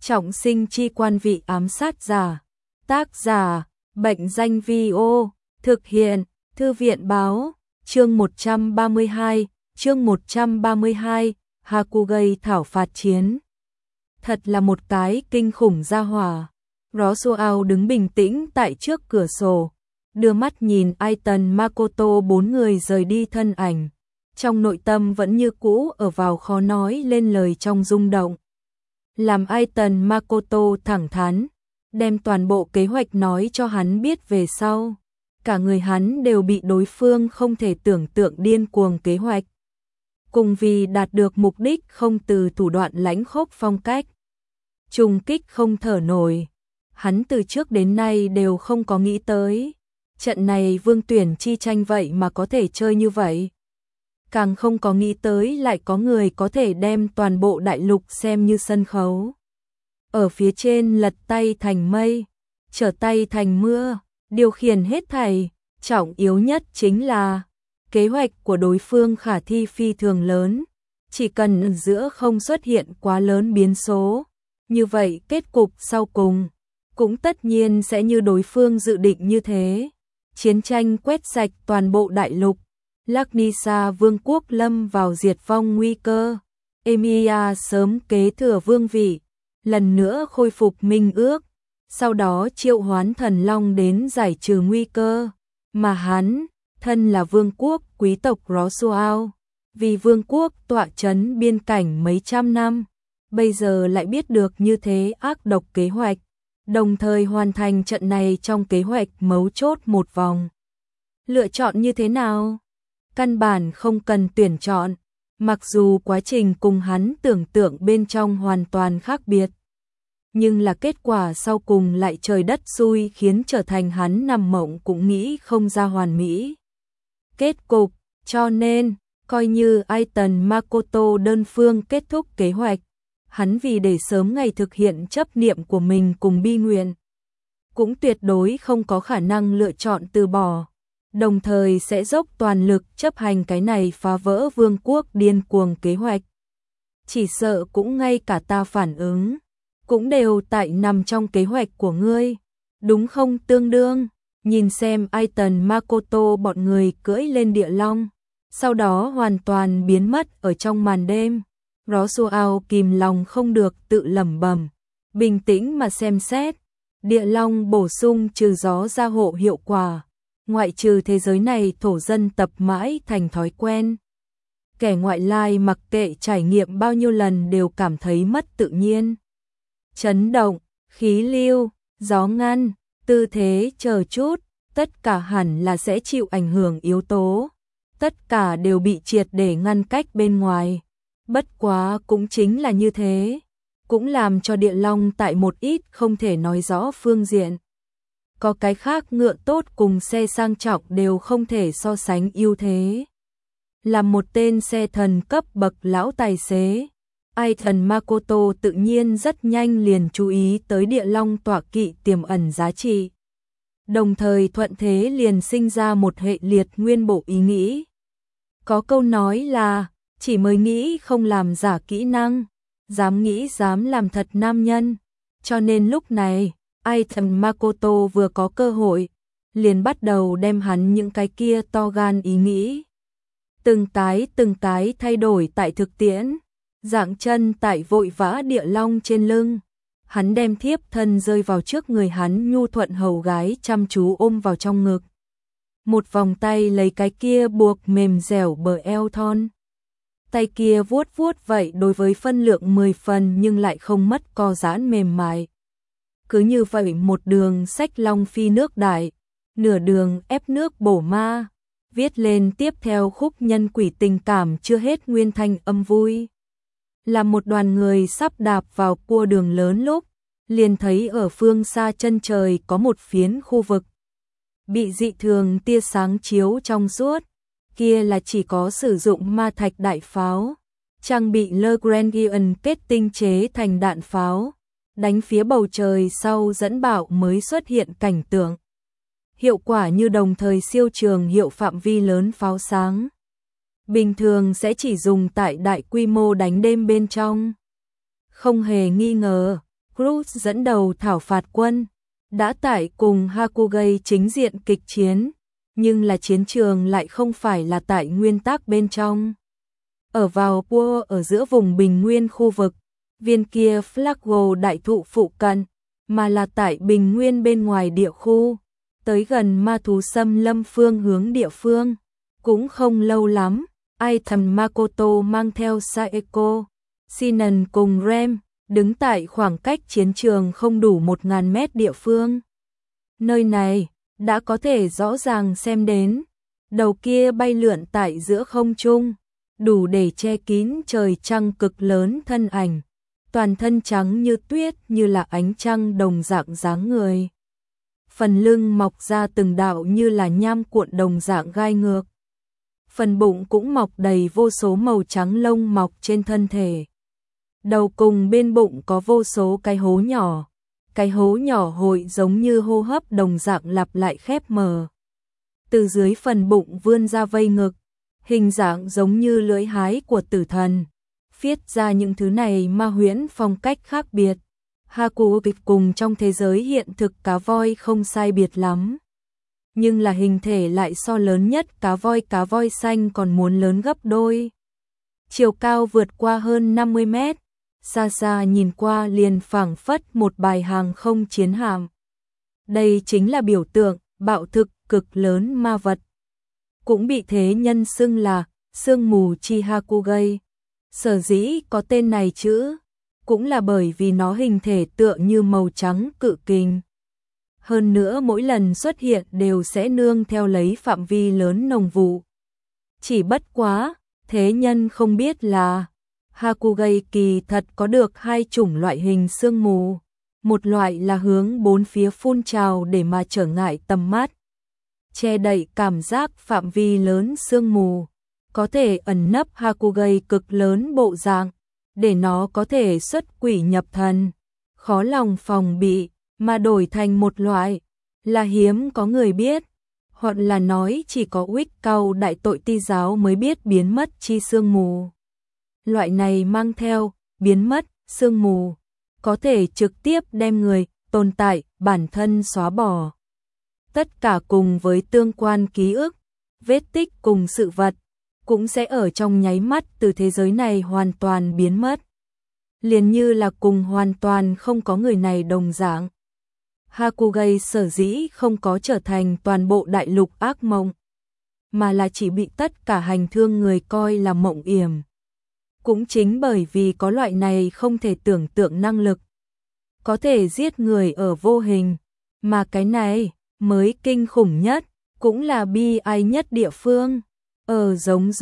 Trọng sinh chi quan vị ám sát giả. Tác giả, Bệnh danh Vi-ô, thực hiện, Thư viện báo, chương 132, Hakugai thảo phạt chiến. Thật là một cái kinh khủng gia hỏa. Roswell đứng bình tĩnh tại trước cửa sổ, đưa mắt nhìn Aiton Makoto bốn người rời đi thân ảnh. Trong nội tâm vẫn như cũ ở vào khó nói lên lời trong rung động. Làm Aiton Makoto thẳng thắn, đem toàn bộ kế hoạch nói cho hắn biết về sau. Cả người hắn đều bị đối phương không thể tưởng tượng điên cuồng kế hoạch. Cùng vì đạt được mục đích không từ thủ đoạn lãnh khốc phong cách. Trùng kích không thở nổi. Hắn từ trước đến nay đều không có nghĩ tới. Trận này vương tuyển chi tranh vậy mà có thể chơi như vậy. Càng không có nghĩ tới lại có người có thể đem toàn bộ đại lục xem như sân khấu. Ở phía trên lật tay thành mây, trở tay thành mưa, điều khiển hết thảy. Trọng yếu nhất chính là kế hoạch của đối phương khả thi phi thường lớn. Chỉ cần giữa không xuất hiện quá lớn biến số, như vậy kết cục sau cùng cũng tất nhiên sẽ như đối phương dự định như thế. Chiến tranh quét sạch toàn bộ đại lục. Laknisa vương quốc lâm vào diệt vong nguy cơ. Emilia sớm kế thừa vương vị, lần nữa khôi phục minh ước, sau đó triệu hoán thần long đến giải trừ nguy cơ. Mà hắn, thân là vương quốc quý tộc Roswell, vì vương quốc tọa trấn biên cảnh mấy trăm năm, bây giờ lại biết được như thế ác độc kế hoạch, đồng thời hoàn thành trận này trong kế hoạch mấu chốt một vòng. Lựa chọn như thế nào? Căn bản không cần tuyển chọn, mặc dù quá trình cùng hắn tưởng tượng bên trong hoàn toàn khác biệt. Nhưng là kết quả sau cùng lại trời đất xui khiến trở thành hắn nằm mộng cũng nghĩ không ra hoàn mỹ. Kết cục, cho nên, coi như Aiton Makoto đơn phương kết thúc kế hoạch, hắn vì để sớm ngày thực hiện chấp niệm của mình cùng bi nguyện, cũng tuyệt đối không có khả năng lựa chọn từ bỏ, đồng thời sẽ dốc toàn lực chấp hành cái này phá vỡ vương quốc điên cuồng kế hoạch. Chỉ sợ cũng ngay cả ta phản ứng, cũng đều tại nằm trong kế hoạch của ngươi, đúng không? Tương đương, nhìn xem Aiton Makoto bọn người cưỡi lên địa long, sau đó hoàn toàn biến mất ở trong màn đêm. Roswell kìm lòng không được tự lẩm bẩm, bình tĩnh mà xem xét, địa long bổ sung trừ gió gia hộ hiệu quả, ngoại trừ thế giới này thổ dân tập mãi thành thói quen. Kẻ ngoại lai mặc kệ trải nghiệm bao nhiêu lần đều cảm thấy mất tự nhiên. Chấn động, khí lưu, gió ngăn, tư thế chờ chút, tất cả hẳn là sẽ chịu ảnh hưởng yếu tố. Tất cả đều bị triệt để ngăn cách bên ngoài. Bất quá cũng chính là như thế, cũng làm cho địa long tại một ít không thể nói rõ phương diện. Có cái khác ngựa tốt cùng xe sang trọng đều không thể so sánh ưu thế. Là một tên xe thần cấp bậc lão tài xế, Aiton Makoto tự nhiên rất nhanh liền chú ý tới địa long tọa kỵ tiềm ẩn giá trị. Đồng thời thuận thế liền sinh ra một hệ liệt nguyên bộ ý nghĩ. Có câu nói là, chỉ mới nghĩ không làm giả kỹ năng, dám nghĩ dám làm thật nam nhân. Cho nên lúc này, Aiton Makoto vừa có cơ hội, liền bắt đầu đem hắn những cái kia to gan ý nghĩ. Từng cái thay đổi tại thực tiễn, dạng chân tại vội vã địa long trên lưng. Hắn đem thiếp thân rơi vào trước người hắn, nhu thuận hầu gái chăm chú ôm vào trong ngực. Một vòng tay lấy cái kia buộc mềm dẻo bờ eo thon. Tay kia vuốt vậy đối với phân lượng 10 phần nhưng lại không mất co giãn mềm mại. Cứ như vậy một đường xách long phi nước đại, nửa đường ép nước bổ ma, viết lên tiếp theo khúc nhân quỷ tình cảm chưa hết nguyên thanh âm vui. Là một đoàn người sắp đạp vào cua đường lớn lúc, liền thấy ở phương xa chân trời có một phiến khu vực bị dị thường tia sáng chiếu trong suốt, kia là chỉ có sử dụng ma thạch đại pháo, trang bị Le Grenadier kết tinh chế thành đạn pháo, đánh phía bầu trời sau dẫn bão mới xuất hiện cảnh tượng. Hiệu quả như đồng thời siêu trường hiệu phạm vi lớn pháo sáng. Bình thường sẽ chỉ dùng tại đại quy mô đánh đêm bên trong. Không hề nghi ngờ, Cruz dẫn đầu thảo phạt quân, đã tại cùng Hakugai chính diện kịch chiến, nhưng là chiến trường lại không phải là tại nguyên tắc bên trong. Ở vào Pua ở giữa vùng bình nguyên khu vực, viên kia Flago đại thụ phụ cận, mà là tại bình nguyên bên ngoài địa khu, tới gần ma thú xâm lâm phương hướng địa phương. Cũng không lâu lắm, Aitan Makoto mang theo Saeko, Sinan cùng Rem, đứng tại khoảng cách chiến trường không đủ 1000 mét địa phương. Nơi này, đã có thể rõ ràng xem đến, đầu kia bay lượn tại giữa không trung, đủ để che kín trời trăng cực lớn thân ảnh, toàn thân trắng như tuyết như là ánh trăng đồng dạng dáng người. Phần lưng mọc ra từng đạo như là nham cuộn đồng dạng gai ngược. Phần bụng cũng mọc đầy vô số màu trắng lông mọc trên thân thể. Đầu cùng bên bụng có vô số cái hố nhỏ hội giống như hô hấp đồng dạng lặp lại khép mở. Từ dưới phần bụng vươn ra vây ngực, hình dạng giống như lưỡi hái của tử thần. Viết ra những thứ này ma huyễn phong cách khác biệt. Hakugai cùng trong thế giới hiện thực cá voi không sai biệt lắm. Nhưng là hình thể lại so lớn nhất cá voi xanh còn muốn lớn gấp đôi. Chiều cao vượt qua hơn 50 mét, xa xa nhìn qua liền phảng phất một bài hàng không chiến hạm. Đây chính là biểu tượng bạo thực cực lớn ma vật. Cũng bị thế nhân xưng là sương mù chi Hakugai. Sở dĩ có tên này chữ, cũng là bởi vì nó hình thể tựa như màu trắng cự kình. Hơn nữa mỗi lần xuất hiện đều sẽ nương theo lấy phạm vi lớn nồng vụ. Chỉ bất quá, thế nhân không biết là Hakugai kỳ thật có được hai chủng loại hình sương mù. Một loại là hướng bốn phía phun trào để mà trở ngại tầm mắt, che đậy cảm giác phạm vi lớn sương mù, có thể ẩn nấp Hakugai cực lớn bộ dạng, để nó có thể xuất quỷ nhập thần, khó lòng phòng bị, mà đổi thành một loại là hiếm có người biết, hoặc là nói chỉ có Uých Cao đại tội ti giáo mới biết biến mất chi sương mù. Loại này mang theo biến mất sương mù, có thể trực tiếp đem người tồn tại bản thân xóa bỏ. Tất cả cùng với tương quan ký ức, vết tích cùng sự vật, cũng sẽ ở trong nháy mắt từ thế giới này hoàn toàn biến mất. Liền như là cùng hoàn toàn không có người này đồng dạng. Hakugai sở dĩ không có trở thành toàn bộ đại lục ác mộng, mà là chỉ bị tất cả hành thương người coi là mộng yểm. Cũng chính bởi vì có loại này không thể tưởng tượng năng lực, có thể giết người ở vô hình, mà cái này mới kinh khủng nhất, cũng là bi ai nhất địa phương. Ở giống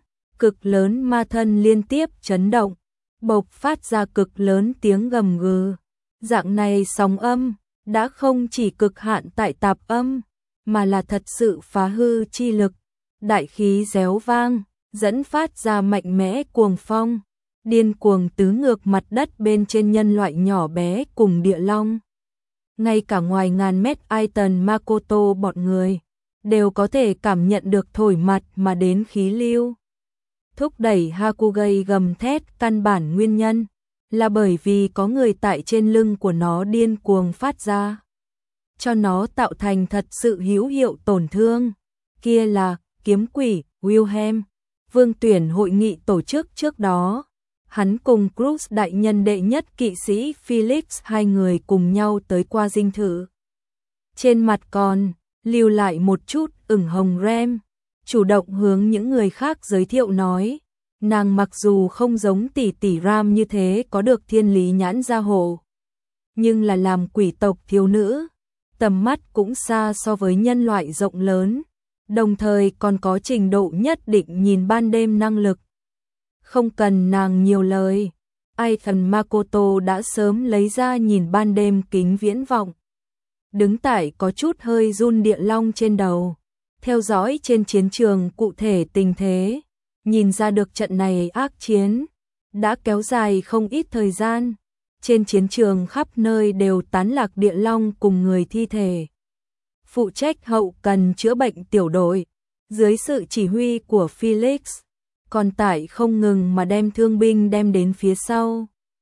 cực lớn ma thân liên tiếp chấn động, bộc phát ra cực lớn tiếng gầm gừ. Dạng này sóng âm đã không chỉ cực hạn tại tạp âm, mà là thật sự phá hư chi lực, đại khí réo vang, dẫn phát ra mạnh mẽ cuồng phong, điên cuồng tứ ngược mặt đất bên trên nhân loại nhỏ bé cùng địa long. Ngay cả ngoài ngàn mét Aitan Makoto bọn người đều có thể cảm nhận được thổi mặt mà đến khí lưu. Thúc đẩy Hakugai gầm thét căn bản nguyên nhân là bởi vì có người tại trên lưng của nó điên cuồng phát ra, cho nó tạo thành thật sự hữu hiệu tổn thương. Kia là kiếm quỷ Wilhelm. Vương tuyển hội nghị tổ chức trước đó, hắn cùng Cruz đại nhân đệ nhất kỵ sĩ Felix hai người cùng nhau tới qua dinh thự. Trên mặt còn lưu lại một chút ửng hồng Rem, chủ động hướng những người khác giới thiệu nói, nàng mặc dù không giống tỷ tỷ Ram như thế có được thiên lý nhãn gia hộ, nhưng là làm quỷ tộc thiếu nữ, tầm mắt cũng xa so với nhân loại rộng lớn, đồng thời còn có trình độ nhất định nhìn ban đêm năng lực. Không cần nàng nhiều lời, Aitan Makoto đã sớm lấy ra nhìn ban đêm kính viễn vọng. Đứng tại có chút hơi run địa long trên đầu, theo dõi trên chiến trường cụ thể tình thế, nhìn ra được trận này ác chiến đã kéo dài không ít thời gian. Trên chiến trường khắp nơi đều tán lạc địa long cùng người thi thể. Phụ trách hậu cần chữa bệnh tiểu đội, dưới sự chỉ huy của Felix, còn tải không ngừng mà đem thương binh đem đến phía sau.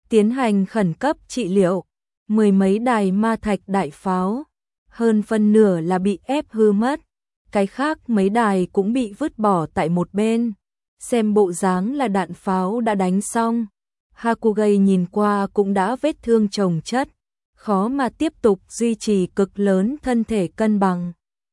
tiến hành khẩn cấp trị liệu. Mười mấy đài ma thạch đại pháo, hơn phân nửa là bị ép hư mất, cái khác mấy đài cũng bị vứt bỏ tại một bên. Xem bộ dáng là đạn pháo đã đánh xong. Hakugai nhìn qua cũng đã vết thương chồng chất, khó mà tiếp tục duy trì cực lớn thân thể cân bằng.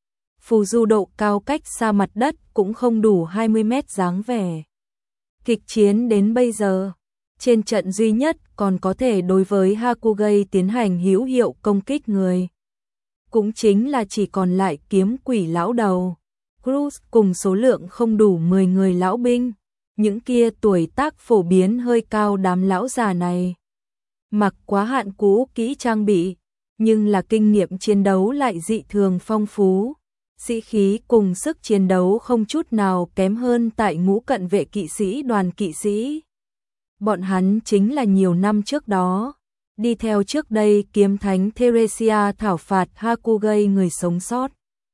Phù du độ cao cách xa mặt đất cũng không đủ 20 mét dáng vẻ. Kịch chiến đến bây giờ, trên trận duy nhất còn có thể đối với Hakugai tiến hành hữu hiệu công kích người. Cũng chính là chỉ còn lại kiếm quỷ lão đầu, Cruz cùng số lượng không đủ 10 người lão binh. Những kia tuổi tác phổ biến hơi cao đám lão già này. Mặc quá hạn cũ kỹ trang bị, nhưng là kinh nghiệm chiến đấu lại dị thường phong phú. Sĩ khí cùng sức chiến đấu không chút nào kém hơn tại ngũ cận vệ kỵ sĩ đoàn kỵ sĩ. Bọn hắn chính là nhiều năm trước đó, đi theo trước đây kiếm thánh Theresia thảo phạt Hakugai người sống sót.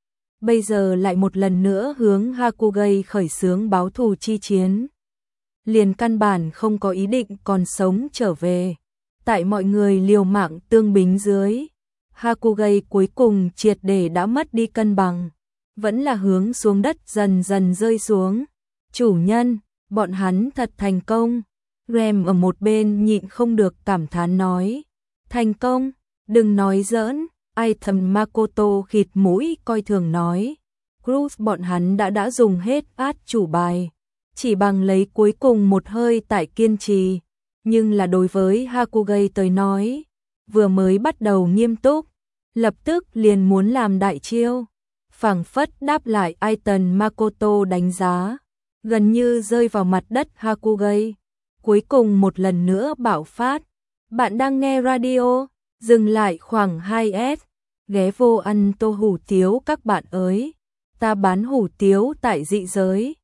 Bây giờ lại một lần nữa hướng Hakugai khởi xướng báo thù chi chiến. Liền căn bản không có ý định còn sống trở về. Tại mọi người liều mạng tương bính dưới, Hakugai cuối cùng triệt để đã mất đi cân bằng, vẫn là hướng xuống đất dần dần rơi xuống. Chủ nhân, bọn hắn thật thành công. Rem ở một bên nhịn không được cảm thán nói. Thành công, đừng nói giỡn. Item Makoto khịt mũi coi thường nói. Cruz bọn hắn đã dùng hết át chủ bài, chỉ bằng lấy cuối cùng một hơi tại kiên trì. Nhưng là đối với Hakugai tới nói, vừa mới bắt đầu nghiêm túc, lập tức liền muốn làm đại chiêu. Phảng phất đáp lại Item Makoto đánh giá, gần như rơi vào mặt đất Hakugai. Cuối cùng một lần nữa bạo phát. Bạn đang nghe radio, dừng lại khoảng 2S. Ghé vô ăn tô hủ tiếu các bạn ơi. Ta bán hủ tiếu tại dị giới.